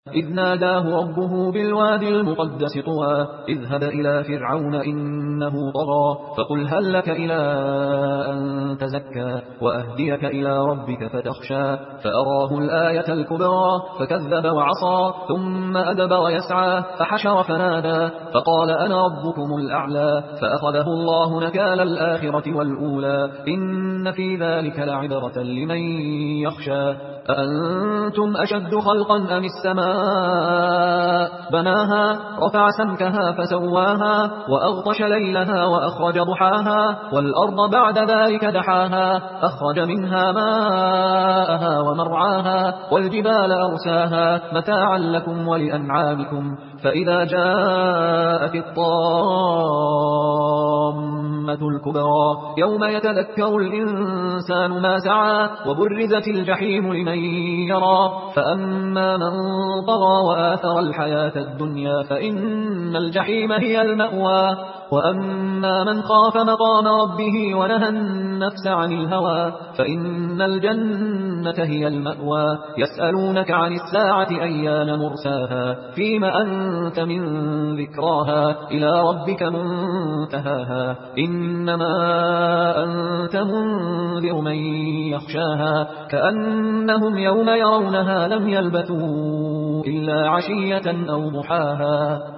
إذ ناداه ربه بالوادي المقدس طوى اذهب إلى فرعون إنه طغى فقل هل لك إلى أن تزكى وأهديك إلى ربك فتخشى فأراه الآية الكبرى فكذب وعصى ثم أدبر يسعى فحشر فنادى فقال أنا ربكم الأعلى فأخذه الله نكال الآخرة والأولى إن في ذلك لعبرة لمن يخشى أأنتم أشد خلقا أم السماء بناها رفع سمكها فسواها وأغطش ليلها وأخرج ضحاها والأرض بعد ذلك دحاها أخرج منها ماءها ومرعاها والجبال أرساها متاعا لكم ولأنعامكم فإذا جاءت الطامة الكبرى يوم يتذكر الإنسان ما سعى وبرزت الجحيم لمن يرى فأما من طغى وآثر الحياة الدنيا فإن الجحيم هي المأوى وأما من خاف مقام ربه ونهى النفس عن الهوى فإن الجنة هي المأوى يسألونك عن الساعة أيان مرساها فيما أنت من ذكراها إلى ربك منتهاها إنما أنت منذر من يخشاها كأنهم يوم يرونها لم يلبثوا إلا عشية أو ضحاها